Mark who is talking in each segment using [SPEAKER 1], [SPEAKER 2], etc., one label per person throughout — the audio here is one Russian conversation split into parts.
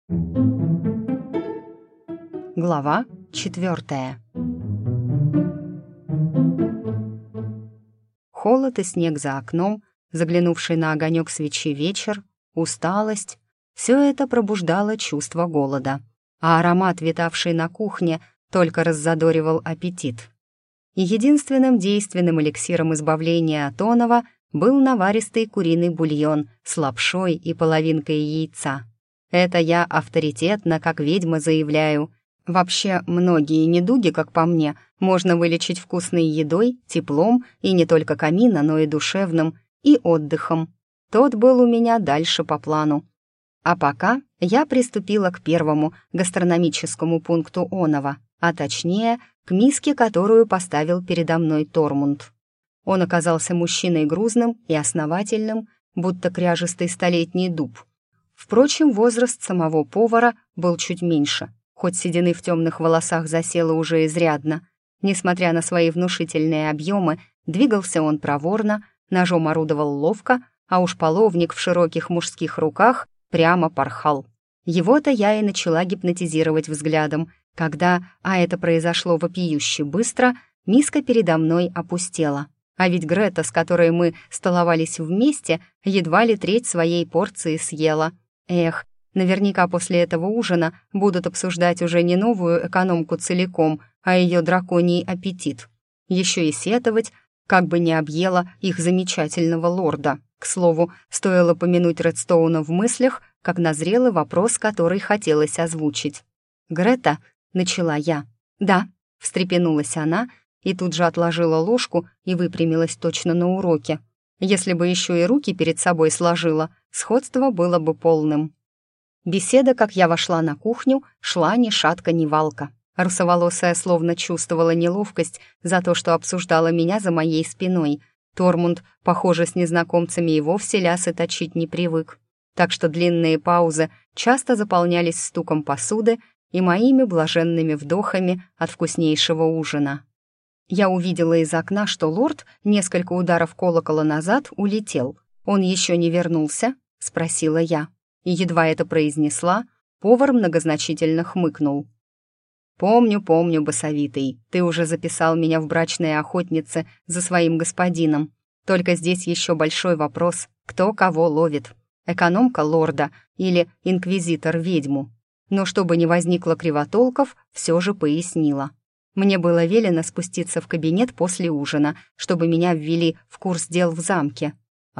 [SPEAKER 1] Глава 4. Холод и снег за окном, заглянувший на огонек свечи вечер, усталость — все это пробуждало чувство голода, а аромат, витавший на кухне, только раззадоривал аппетит. И единственным действенным эликсиром избавления от оного был наваристый куриный бульон с лапшой и половинкой яйца. Это я авторитетно, как ведьма, заявляю. Вообще, многие недуги, как по мне, можно вылечить вкусной едой, теплом и не только камина, но и душевным, и отдыхом. Тот был у меня дальше по плану. А пока я приступила к первому гастрономическому пункту оного, а точнее, к миске, которую поставил передо мной Тормунд. Он оказался мужчиной грузным и основательным, будто кряжистый столетний дуб. Впрочем, возраст самого повара был чуть меньше, хоть седины в темных волосах засело уже изрядно. Несмотря на свои внушительные объемы, двигался он проворно, ножом орудовал ловко, а уж половник в широких мужских руках прямо порхал. Его-то я и начала гипнотизировать взглядом, когда, а это произошло вопиюще быстро, миска передо мной опустела. А ведь Грета, с которой мы столовались вместе, едва ли треть своей порции съела. Эх, наверняка после этого ужина будут обсуждать уже не новую экономку целиком, а ее драконий аппетит. Еще и сетовать, как бы не объела их замечательного лорда. К слову, стоило помянуть Редстоуна в мыслях, как назрел вопрос, который хотелось озвучить. «Грета», — начала я. «Да», — встрепенулась она и тут же отложила ложку и выпрямилась точно на уроке. Если бы еще и руки перед собой сложила, сходство было бы полным. Беседа, как я вошла на кухню, шла ни шатка, ни валка. Русоволосая словно чувствовала неловкость за то, что обсуждала меня за моей спиной. Тормунд, похоже, с незнакомцами и вовсе лясы точить не привык. Так что длинные паузы часто заполнялись стуком посуды и моими блаженными вдохами от вкуснейшего ужина. Я увидела из окна, что лорд несколько ударов колокола назад улетел. «Он еще не вернулся?» — спросила я. И едва это произнесла, повар многозначительно хмыкнул. «Помню, басовитый, ты уже записал меня в брачные охотницы за своим господином. Только здесь еще большой вопрос, кто кого ловит, экономка лорда или инквизитор-ведьму». Но чтобы не возникло кривотолков, все же пояснила. Мне было велено спуститься в кабинет после ужина, чтобы меня ввели в курс дел в замке.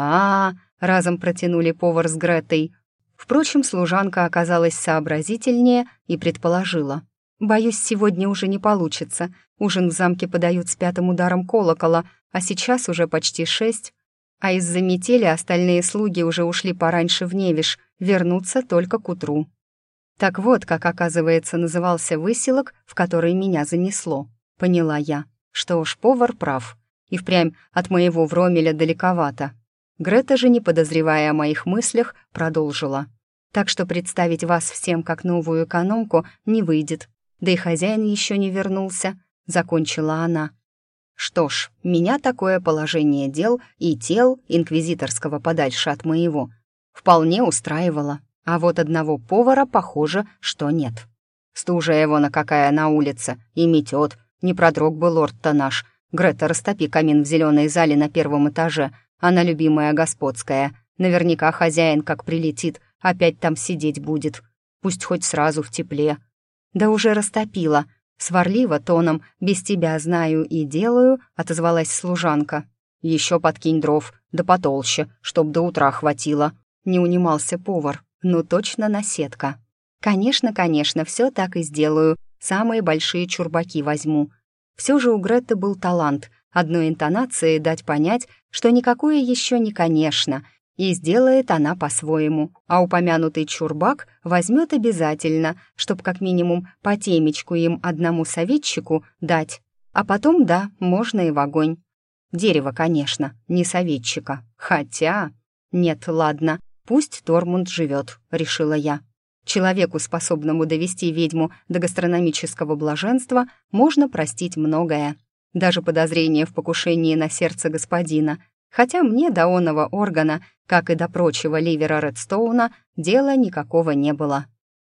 [SPEAKER 1] Разом протянули повар с Гретой. Впрочем, служанка оказалась сообразительнее и предположила. «Боюсь, сегодня уже не получится. Ужин в замке подают с 5-м ударом колокола, а сейчас уже почти 6. А из-за метели остальные слуги уже ушли пораньше в Невиш, вернутся только к утру». Так вот, как, оказывается, назывался выселок, в который меня занесло. Поняла я. Что ж, повар прав. И впрямь от моего Вромеля далековато. Грета же, не подозревая о моих мыслях, продолжила. Так что представить вас всем как новую экономку не выйдет. Да и хозяин еще не вернулся, закончила она. Что ж, меня такое положение дел и тел, инквизиторского подальше от моего, вполне устраивало. А вот одного повара, похоже, что нет. Стужа его на какая на улице, и метет. Не продрог бы лорд-то наш. Грета, растопи камин в зеленой зале на 1-м этаже. Она любимая господская. Наверняка хозяин, как прилетит, опять там сидеть будет. Пусть хоть сразу в тепле. Да уже растопила. Сварливо тоном «без тебя знаю и делаю», отозвалась служанка. Еще подкинь дров, да потолще, чтоб до утра хватило. Не унимался повар. Ну точно наседка. Конечно, все так и сделаю. Самые большие чурбаки возьму. Все же у Гретты был талант одной интонацией дать понять, что никакое еще не конечно, и сделает она по-своему, а упомянутый чурбак возьмет обязательно, чтоб как минимум по темечку им одному советчику дать. А потом, да, можно и в огонь. Дерево, конечно, не советчика. Хотя... Нет, ладно. «Пусть Тормунд живет», — решила я. Человеку, способному довести ведьму до гастрономического блаженства, можно простить многое. Даже подозрение в покушении на сердце господина. Хотя мне до оного органа, как и до прочего ливера Редстоуна, дела никакого не было.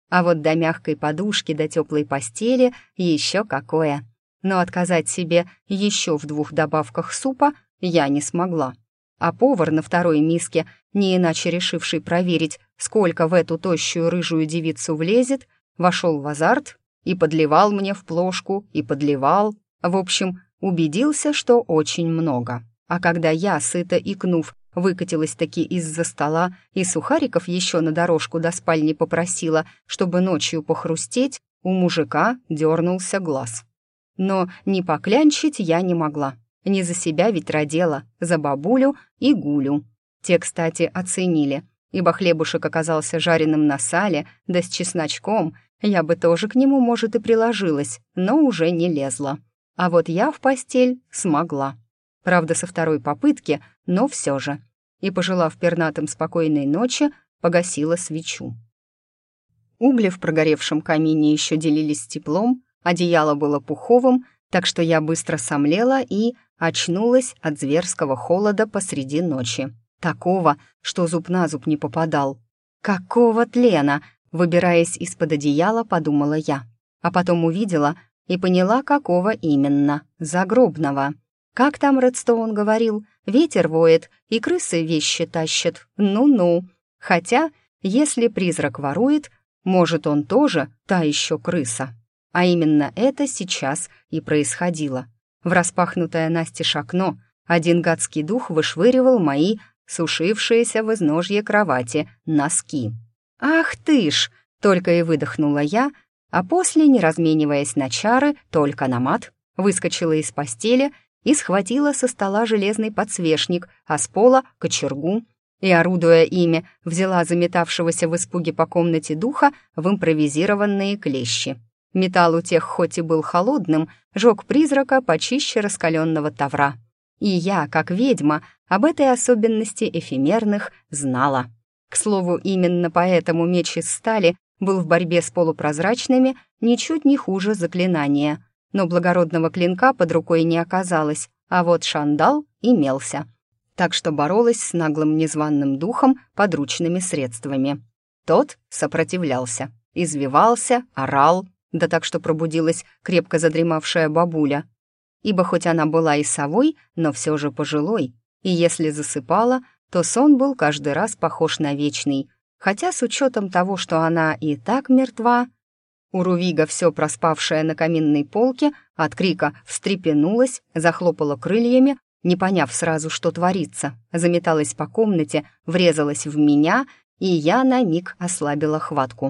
[SPEAKER 1] А вот до мягкой подушки, до теплой постели еще какое. Но отказать себе еще в 2 добавках супа я не смогла. А повар на второй миске, не иначе решивший проверить, сколько в эту тощую рыжую девицу влезет, вошел в азарт и подливал мне в плошку, и подливал. В общем, убедился, что очень много. А когда я, сыто икнув, выкатилась-таки из-за стола и сухариков еще на дорожку до спальни попросила, чтобы ночью похрустеть, у мужика дернулся глаз. Но не поклянчить я не могла. Не за себя ведь родила, за бабулю и Гулю. Те, кстати, оценили, ибо хлебушек оказался жареным на сале, да с чесночком. Я бы тоже к нему, может, и приложилась, но уже не лезла. А вот я в постель смогла. Правда, со второй попытки, но все же. И, пожелав пернатым спокойной ночи, погасила свечу. Угли в прогоревшем камине еще делились теплом, одеяло было пуховым, так что я быстро сомлела и очнулась от зверского холода посреди ночи. Такого, что зуб на зуб не попадал. «Какого тлена?» — выбираясь из-под одеяла, подумала я. А потом увидела и поняла, какого именно — загробного. Как там Редстоун говорил, ветер воет и крысы вещи тащат. Ну-ну. Хотя, если призрак ворует, может, он тоже та еще крыса. А именно это сейчас и происходило. В распахнутое настежь окно один гадский дух вышвыривал мои сушившиеся в изножье кровати носки. «Ах ты ж!» — только и выдохнула я, а после, не размениваясь на чары, только на мат, выскочила из постели и схватила со стола железный подсвечник, а с пола — кочергу, и, орудуя ими, взяла заметавшегося в испуге по комнате духа в импровизированные клещи. Металл у тех хоть и был холодным, жег призрака почище раскаленного тавра. И я, как ведьма, об этой особенности эфемерных знала. К слову, именно поэтому меч из стали был в борьбе с полупрозрачными ничуть не хуже заклинания. Но благородного клинка под рукой не оказалось, а вот шандал имелся. Так что боролась с наглым незваным духом подручными средствами. Тот сопротивлялся, извивался, орал, да так что пробудилась крепко задремавшая бабуля. Ибо хоть она была и совой, но все же пожилой, и если засыпала, то сон был каждый раз похож на вечный, хотя с учетом того, что она и так мертва. Урувига, все проспавшая на каминной полке, от крика встрепенулась, захлопала крыльями, не поняв сразу, что творится, заметалась по комнате, врезалась в меня, и я на миг ослабила хватку.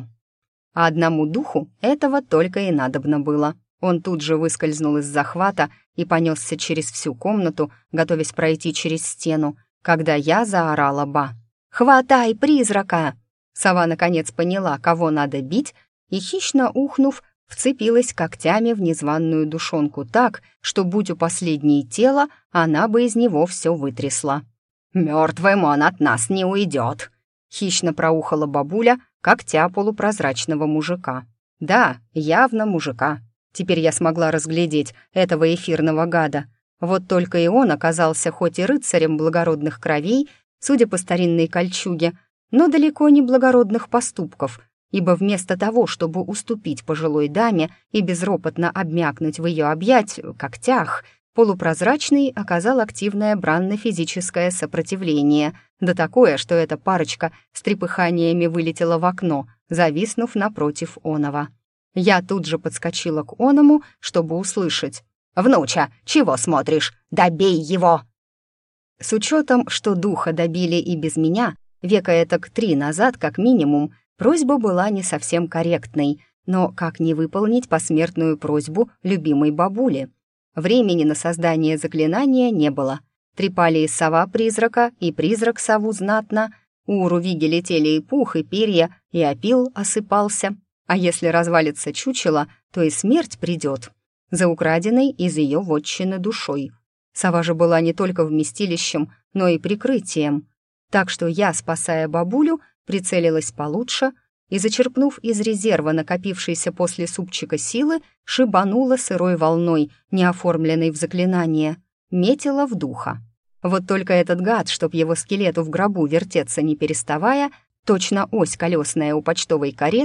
[SPEAKER 1] А одному духу этого только и надобно было. Он тут же выскользнул из захвата и понесся через всю комнату, готовясь пройти через стену, когда я заорала «Ба!». «Хватай призрака!». Сова наконец поняла, кого надо бить, и, хищно ухнув, вцепилась когтями в незваную душонку так, что, будь у последней тело, она бы из него все вытрясла. «Мертвым он от нас не уйдет!» — хищно проухала бабуля когтя полупрозрачного мужика. Да, явно мужика. Теперь я смогла разглядеть этого эфирного гада. Вот только и он оказался хоть и рыцарем благородных кровей, судя по старинной кольчуге, но далеко не благородных поступков, ибо вместо того, чтобы уступить пожилой даме и безропотно обмякнуть в ее когтях, полупрозрачный оказал активное бранно-физическое сопротивление, да такое, что эта парочка с трепыханиями вылетела в окно, зависнув напротив оного. Я тут же подскочила к оному, чтобы услышать: «Внуча, чего смотришь? Добей его!» С учетом, что духа добили и без меня, века этак 3 назад как минимум, просьба была не совсем корректной, но как не выполнить посмертную просьбу любимой бабули? Времени на создание заклинания не было. Трепали и сова призрака, и призрак сову знатно. У Урувиги летели и пух, и перья, и опил осыпался. А если развалится чучело, то и смерть придет. За украденной из ее вотчины душой. Сова же была не только вместилищем, но и прикрытием. Так что я, спасая бабулю, прицелилась получше и, зачерпнув из резерва накопившейся после супчика силы, шибанула сырой волной, не оформленной в заклинание, метила в духа. Вот только этот гад, чтоб его скелету в гробу вертеться не переставая, точно ось колесная у почтовой кареты,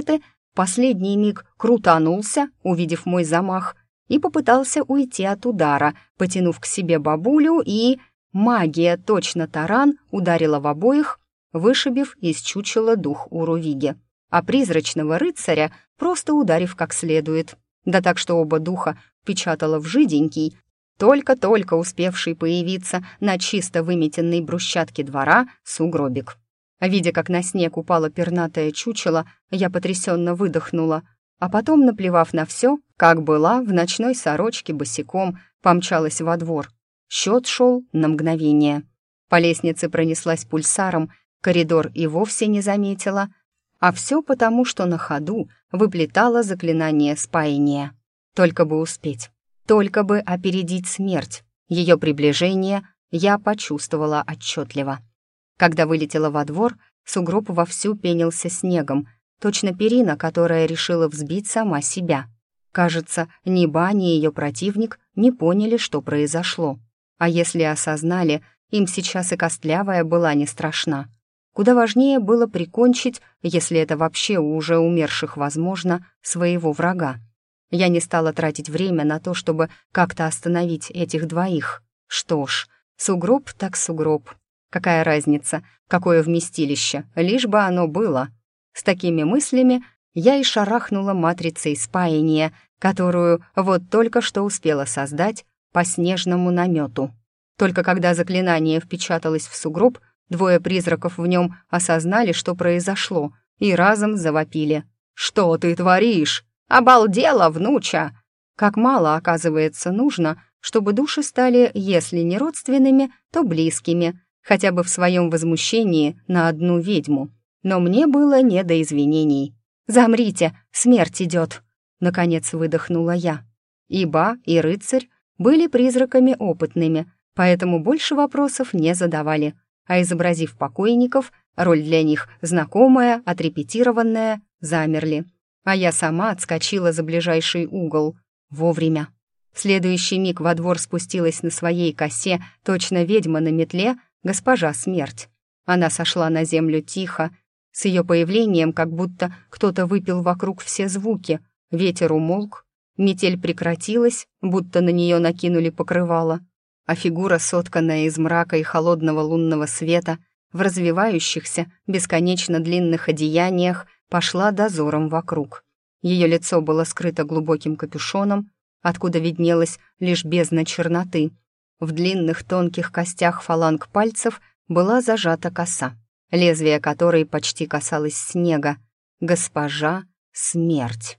[SPEAKER 1] в последний миг крутанулся, увидев мой замах, и попытался уйти от удара, потянув к себе бабулю, и... Магия, точно таран, ударила в обоих, вышибив из чучела дух Урувиги, а призрачного рыцаря просто ударив как следует. Да так, что оба духа впечатала в жиденький, только-только успевший появиться на чисто выметенной брусчатке двора сугробик. Видя, как на снег упало пернатое чучело, я потрясенно выдохнула, а потом, наплевав на все, как была, в ночной сорочке босиком помчалась во двор. Счет шел на мгновение. По лестнице пронеслась пульсаром, коридор и вовсе не заметила, а все потому, что на ходу выплетала заклинание спаяния. Только бы успеть, только бы опередить смерть. Ее приближение я почувствовала отчетливо. Когда вылетела во двор, сугроб вовсю пенился снегом, точно перина, которая решила взбить сама себя. Кажется, ни Ба, ни ее противник не поняли, что произошло. А если осознали, им сейчас и костлявая была не страшна. Куда важнее было прикончить, если это вообще у уже умерших возможно, своего врага. Я не стала тратить время на то, чтобы как-то остановить этих двоих. Что ж, сугроб так сугроб. Какая разница, какое вместилище, лишь бы оно было. С такими мыслями я и шарахнула матрицей спаяния, которую вот только что успела создать по снежному намету. Только когда заклинание впечаталось в сугроб, двое призраков в нем осознали, что произошло, и разом завопили. «Что ты творишь? Обалдела, внуча!» Как мало, оказывается, нужно, чтобы души стали, если не родственными, то близкими, хотя бы в своем возмущении на одну ведьму. Но мне было не до извинений. «Замрите, смерть идет!» Наконец выдохнула я. И Ба, и рыцарь были призраками опытными, поэтому больше вопросов не задавали, а изобразив покойников, роль для них знакомая, отрепетированная, замерли. А я сама отскочила за ближайший угол. Вовремя. В следующий миг во двор спустилась на своей косе, точно ведьма на метле, госпожа Смерть. Она сошла на землю тихо. С ее появлением как будто кто-то выпил вокруг все звуки. Ветер умолк, метель прекратилась, будто на нее накинули покрывало, а фигура, сотканная из мрака и холодного лунного света, в развивающихся, бесконечно длинных одеяниях, пошла дозором вокруг. Ее лицо было скрыто глубоким капюшоном, откуда виднелась лишь бездна черноты. В длинных тонких костях фаланг пальцев была зажата коса, лезвие которой почти касалось снега. Госпожа Смерть.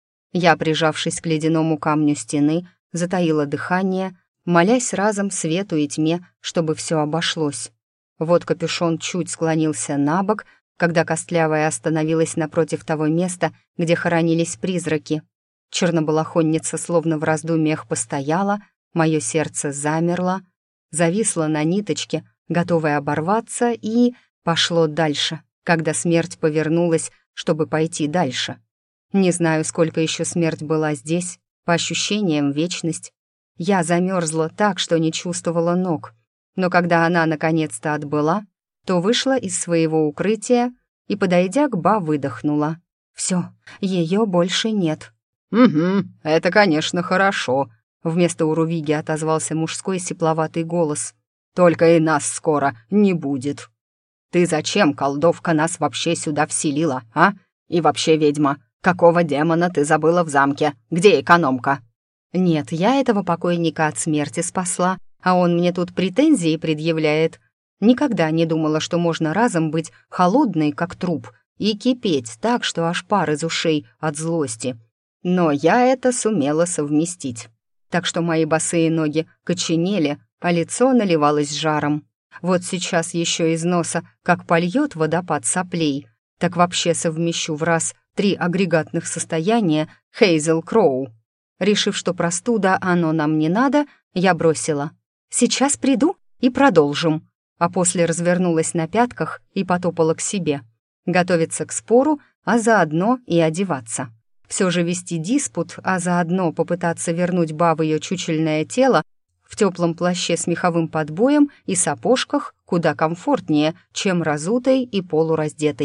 [SPEAKER 1] Я, прижавшись к ледяному камню стены, затаила дыхание, молясь разом свету и тьме, чтобы все обошлось. Вот капюшон чуть склонился на бок, когда костлявая остановилась напротив того места, где хоронились призраки. Чернобалахонница словно в раздумьях постояла, мое сердце замерло, зависло на ниточке, готовое оборваться, и пошло дальше, когда смерть повернулась, чтобы пойти дальше. Не знаю, сколько еще смерть была здесь, по ощущениям вечность. Я замерзла так, что не чувствовала ног. Но когда она наконец-то отбыла, то вышла из своего укрытия и, подойдя к Ба, выдохнула. «Все, ее больше нет». «Угу, это, конечно, хорошо», — вместо Урувиги отозвался мужской сипловатый голос. «Только и нас скоро не будет». «Ты зачем, колдовка, нас вообще сюда вселила, а? И вообще, ведьма, какого демона ты забыла в замке? Где экономка?» «Нет, я этого покойника от смерти спасла, а он мне тут претензии предъявляет. Никогда не думала, что можно разом быть холодной, как труп, и кипеть так, что аж пар из ушей от злости. Но я это сумела совместить. Так что мои босые ноги коченели, а лицо наливалось жаром. Вот сейчас еще из носа, как польет водопад соплей, так вообще совмещу в раз 3 агрегатных состояния Хейзел Кроу. Решив, что простуда оно нам не надо, я бросила. «Сейчас приду и продолжим», а после развернулась на пятках и потопала к себе. Готовиться к спору, а заодно и одеваться. Все же вести диспут, а заодно попытаться вернуть Ба в ее чучельное тело в теплом плаще с меховым подбоем и сапожках куда комфортнее, чем разутой и полураздетой.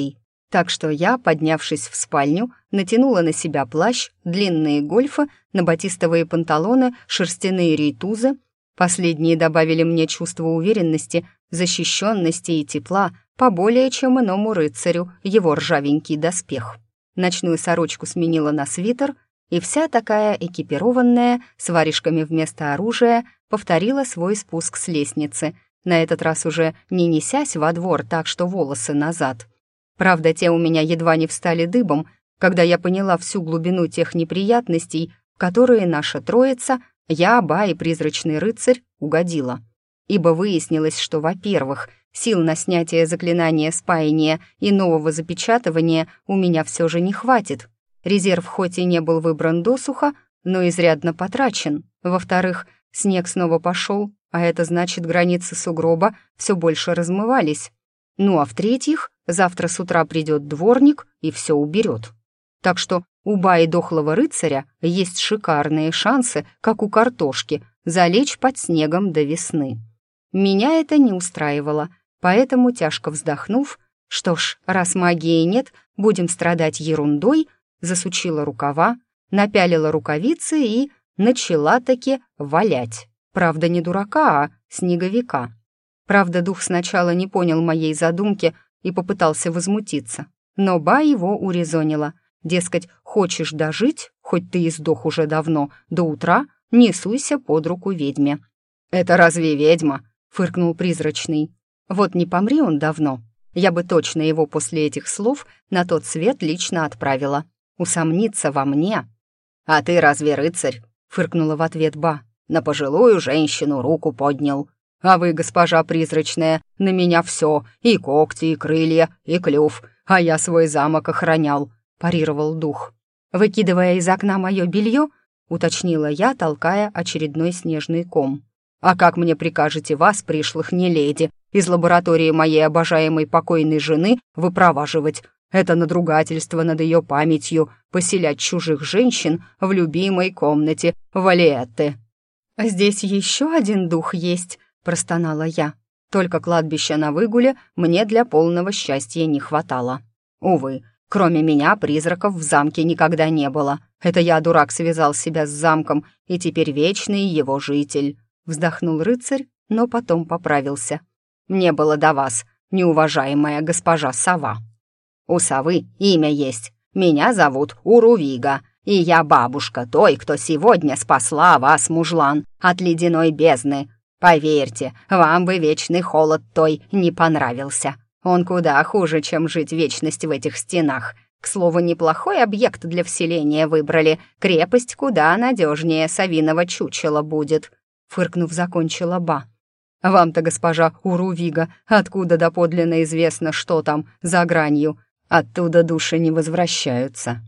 [SPEAKER 1] Так что я, поднявшись в спальню, натянула на себя плащ, длинные гольфы, на батистовые панталоны, шерстяные рейтузы. Последние добавили мне чувство уверенности, защищенности и тепла, поболее чем иному рыцарю его ржавенький доспех. Ночную сорочку сменила на свитер, и вся такая экипированная, с варежками вместо оружия, повторила свой спуск с лестницы, на этот раз уже не несясь во двор так, что волосы назад. Правда, те у меня едва не встали дыбом, когда я поняла всю глубину тех неприятностей, в которые наша троица, я, Ба и призрачный рыцарь, угодила. Ибо выяснилось, что, во-первых, сил на снятие заклинания спаяния и нового запечатывания у меня все же не хватит. Резерв хоть и не был выбран досуха, но изрядно потрачен. Во-вторых, снег снова пошел, а это значит, границы сугроба все больше размывались. Ну а в-третьих, завтра с утра придет дворник и все уберет. Так что у Баи дохлого рыцаря есть шикарные шансы, как у картошки, залечь под снегом до весны. Меня это не устраивало, поэтому, тяжко вздохнув, что ж, раз магии нет, будем страдать ерундой, засучила рукава, напялила рукавицы и начала-таки валять. Правда, не дурака, а снеговика. Правда, дух сначала не понял моей задумки и попытался возмутиться. Но Ба его урезонила. Дескать, хочешь дожить, хоть ты и сдох уже давно, до утра не суйся под руку ведьме. «Это разве ведьма?» — фыркнул призрачный. «Вот не помри он давно, я бы точно его после этих слов на тот свет лично отправила. Усомниться во мне». «А ты разве рыцарь?» — фыркнула в ответ Ба. «На пожилую женщину руку поднял. А вы, госпожа призрачная, на меня все, и когти, и крылья, и клюв, а я свой замок охранял», — парировал дух. «Выкидывая из окна мое белье?» — уточнила я, толкая очередной снежный ком. «А как мне прикажете вас, пришлых неледи, из лаборатории моей обожаемой покойной жены выпроваживать? Это надругательство над ее памятью, поселять чужих женщин в любимой комнате Валиетты». «Здесь еще один дух есть», — простонала я. Только кладбища на выгуле мне для полного счастья не хватало. Увы, кроме меня призраков в замке никогда не было. Это я, дурак, связал себя с замком, и теперь вечный его житель. Вздохнул рыцарь, но потом поправился. «Мне было до вас, неуважаемая госпожа Сова. У совы имя есть. Меня зовут Урувига, и я бабушка той, кто сегодня спасла вас, мужлан, от ледяной бездны. Поверьте, вам бы вечный холод той не понравился. Он куда хуже, чем жить вечность в этих стенах. К слову, неплохой объект для вселения выбрали. Крепость куда надежнее совиного чучела будет», — фыркнув, закончила Ба. «Вам-то, госпожа Урувига, откуда доподлинно известно, что там за гранью? Оттуда души не возвращаются».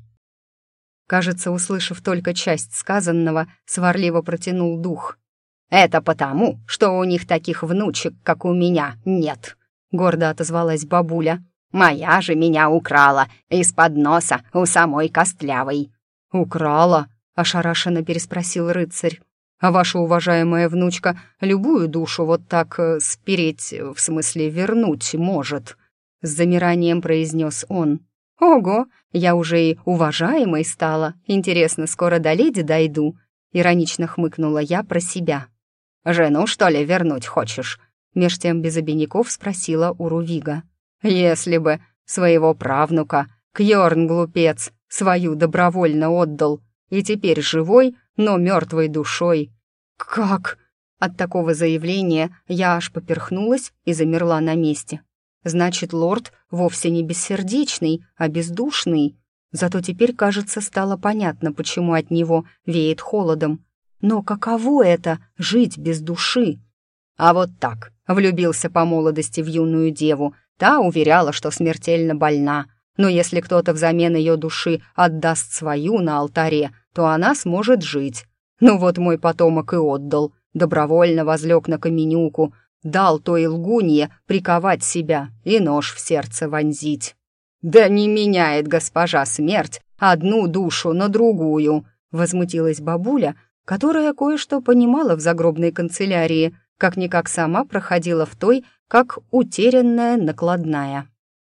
[SPEAKER 1] Кажется, услышав только часть сказанного, сварливо протянул дух. «Это потому, что у них таких внучек, как у меня, нет», — гордо отозвалась бабуля. «Моя же меня украла из-под носа у самой Костлявой». «Украла?» — ошарашенно переспросил рыцарь. «А ваша уважаемая внучка любую душу вот так спереть, в смысле вернуть, может?» С замиранием произнес он. «Ого, я уже и уважаемой стала. Интересно, скоро до леди дойду?» Иронично хмыкнула я про себя. «Жену, что ли, вернуть хочешь?» Меж тем без обиняков спросила Урувига. «Если бы своего правнука, Кьорн, глупец, свою добровольно отдал, и теперь живой, но мертвой душой». «Как?» От такого заявления я аж поперхнулась и замерла на месте. Значит, лорд вовсе не бессердечный, а бездушный. Зато теперь, кажется, стало понятно, почему от него веет холодом. Но каково это — жить без души? А вот так, влюбился по молодости в юную деву. Та уверяла, что смертельно больна. Но если кто-то взамен ее души отдаст свою на алтаре, то она сможет жить. Ну вот мой потомок и отдал. Добровольно возлег на каменюку, дал той лгунье приковать себя и нож в сердце вонзить. «Да не меняет госпожа смерть одну душу на другую», — возмутилась бабуля, которая кое-что понимала в загробной канцелярии, как-никак сама проходила в той, как утерянная накладная.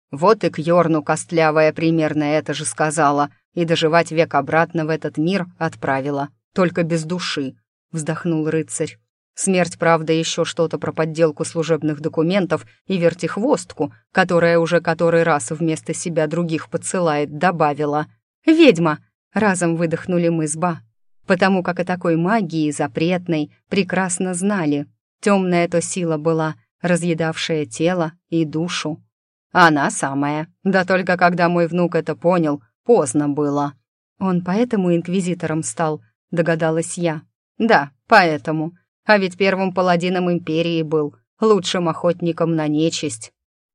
[SPEAKER 1] Вот и к Йорну костлявая примерно это же сказала, и доживать век обратно в этот мир отправила, только без души», — вздохнул рыцарь. «Смерть, правда, еще что-то про подделку служебных документов и вертихвостку, которая уже который раз вместо себя других подсылает, добавила. Ведьма!» — разом выдохнули мы с Ба, потому как о такой магии запретной прекрасно знали. Темная то сила была, разъедавшая тело и душу. Она самая. Да только когда мой внук это понял, поздно было. Он поэтому инквизитором стал, догадалась я. Да, поэтому. А ведь первым паладином империи был, лучшим охотником на нечисть.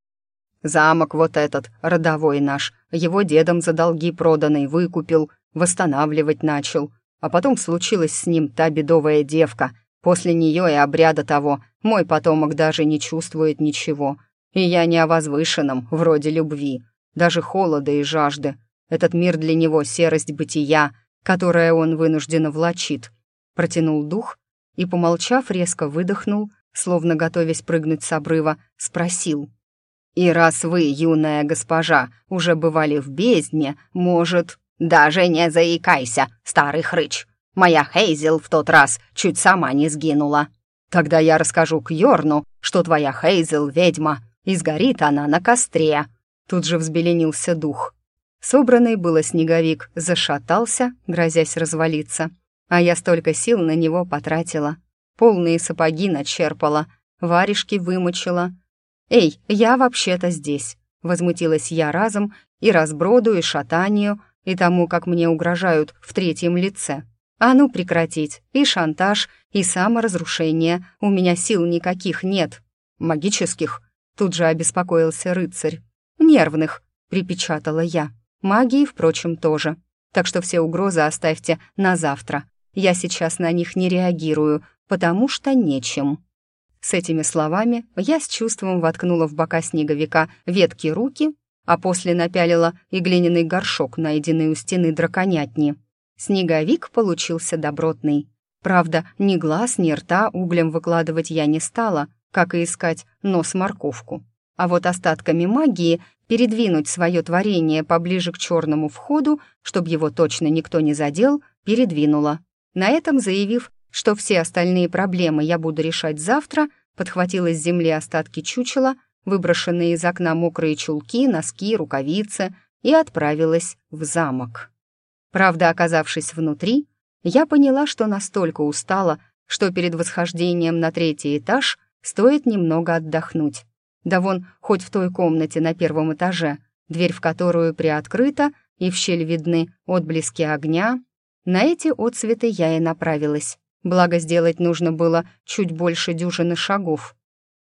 [SPEAKER 1] Замок вот этот, родовой наш, его дедом за долги проданный выкупил, восстанавливать начал. А потом случилась с ним та бедовая девка. После нее и обряда того мой потомок даже не чувствует ничего. И я не о возвышенном, вроде любви, даже холода и жажды. Этот мир для него — серость бытия, которое он вынужденно влачит. Протянул дух и, помолчав, резко выдохнул, словно готовясь прыгнуть с обрыва, спросил. «И раз вы, юная госпожа, уже бывали в бездне, может...» «Даже не заикайся, старый хрыч! Моя Хейзел в тот раз чуть сама не сгинула. Тогда я расскажу к Йорну, что твоя Хейзел — ведьма, и сгорит она на костре». Тут же взбеленился дух. Собранный было снеговик зашатался, грозясь развалиться, а я столько сил на него потратила. Полные сапоги начерпала, варежки вымочила. «Эй, я вообще-то здесь», — возмутилась я разом и разброду, и шатанию, и тому, как мне угрожают в третьем лице. А ну прекратить, и шантаж, и саморазрушение, у меня сил никаких нет. Магических? Тут же обеспокоился рыцарь. Нервных, припечатала я. Магии, впрочем, тоже. Так что все угрозы оставьте на завтра. Я сейчас на них не реагирую, потому что нечем. С этими словами я с чувством воткнула в бока снеговика ветки руки, а после напялила и глиняный горшок, найденный у стены драконятни. Снеговик получился добротный. Правда, ни глаз, ни рта углем выкладывать я не стала, как и искать нос-морковку. А вот остатками магии передвинуть свое творение поближе к черному входу, чтобы его точно никто не задел, передвинула. На этом заявив, что все остальные проблемы я буду решать завтра, подхватила с земли остатки чучела, выброшенные из окна мокрые чулки, носки, рукавицы, и отправилась в замок. Правда, оказавшись внутри, я поняла, что настолько устала, что перед восхождением на 3-й этаж стоит немного отдохнуть. Да вон, хоть в той комнате на 1-м этаже, дверь в которую приоткрыта, и в щель видны отблески огня. На эти отсветы я и направилась. Благо, сделать нужно было чуть больше дюжины шагов.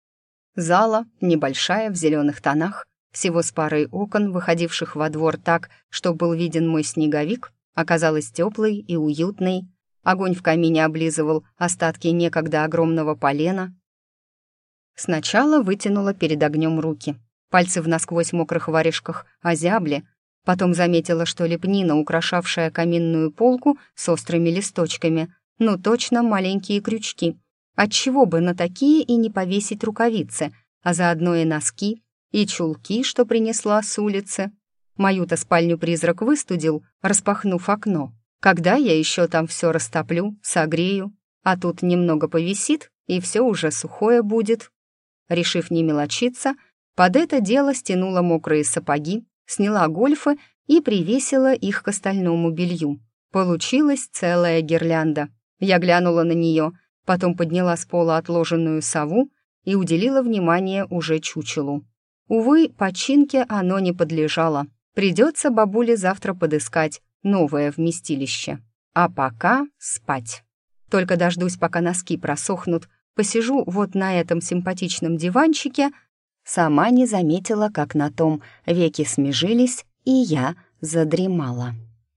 [SPEAKER 1] Зала, небольшая, в зеленых тонах, всего с парой окон, выходивших во двор так, что был виден мой снеговик, оказалась теплой и уютной. Огонь в камине облизывал остатки некогда огромного полена. Сначала вытянула перед огнем руки. Пальцы в насквозь мокрых варежках озябли. Потом заметила, что лепнина, украшавшая каминную полку с острыми листочками, ну точно маленькие крючки. Отчего бы на такие и не повесить рукавицы, а заодно и носки, и чулки, что принесла с улицы. Мою-то спальню призрак выстудил, распахнув окно. Когда я еще там все растоплю, согрею, а тут немного повисит, и все уже сухое будет. Решив не мелочиться, под это дело стянула мокрые сапоги, сняла гольфы и привесила их к остальному белью. Получилась целая гирлянда. Я глянула на нее, потом подняла с пола отложенную сову и уделила внимание уже чучелу. Увы, починке оно не подлежало. Придется бабуле завтра подыскать новое вместилище. А пока спать. Только дождусь, пока носки просохнут, посижу вот на этом симпатичном диванчике. Сама не заметила, как на том веки смежились, и я задремала.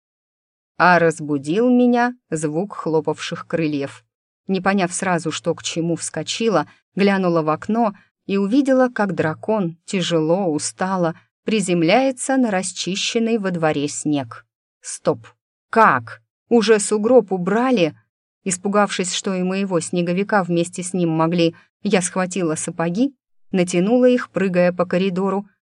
[SPEAKER 1] А разбудил меня звук хлопавших крыльев. Не поняв сразу, что к чему, вскочила, глянула в окно и увидела, как дракон, тяжело, устало, приземляется на расчищенный во дворе снег. Стоп! Как? Уже сугроб убрали? Испугавшись, что и моего снеговика вместе с ним могли, я схватила сапоги, натянула их, прыгая по коридору,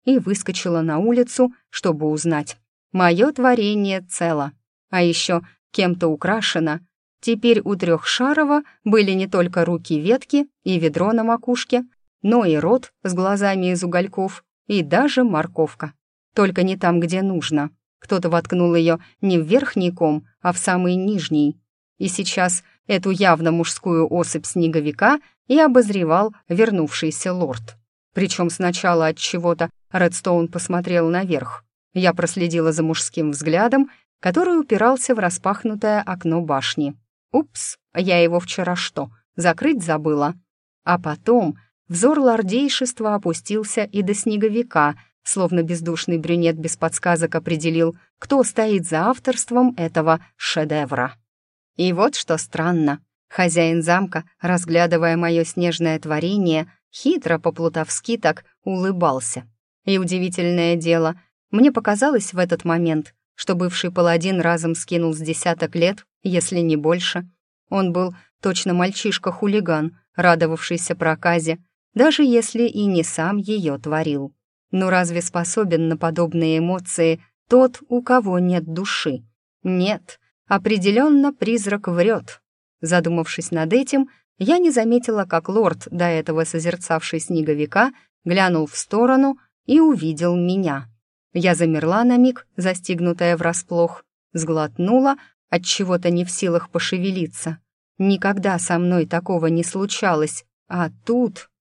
[SPEAKER 1] и выскочила на улицу, чтобы узнать. Мое творение цело, а еще кем-то украшено. Теперь у Трехшарова были не только руки-ветки и ведро на макушке, но и рот с глазами из угольков, и даже морковка. Только не там, где нужно. Кто-то воткнул ее не в верхний ком, а в самый нижний. И сейчас эту явно мужскую особь снеговика и обозревал вернувшийся лорд. Причем сначала от чего-то Редстоун посмотрел наверх. Я проследила за мужским взглядом, который упирался в распахнутое окно башни. Упс, я его вчера что, закрыть забыла? А потом взор лордейшества опустился и до снеговика, словно бездушный брюнет без подсказок определил, кто стоит за авторством этого шедевра. И вот что странно. Хозяин замка, разглядывая мое снежное творение, хитро по-плутовски так улыбался. И удивительное дело, мне показалось в этот момент, что бывший паладин разом скинул с 10 лет, если не больше. Он был точно мальчишка-хулиган, радовавшийся проказе, даже если и не сам ее творил. Но разве способен на подобные эмоции тот, у кого нет души? Нет, определенно призрак врет. Задумавшись над этим, я не заметила, как лорд, до этого созерцавший снеговика, глянул в сторону и увидел меня. Я замерла на миг, застигнутая врасплох, сглотнула, от чего-то не в силах пошевелиться. Никогда со мной такого не случалось, а тут...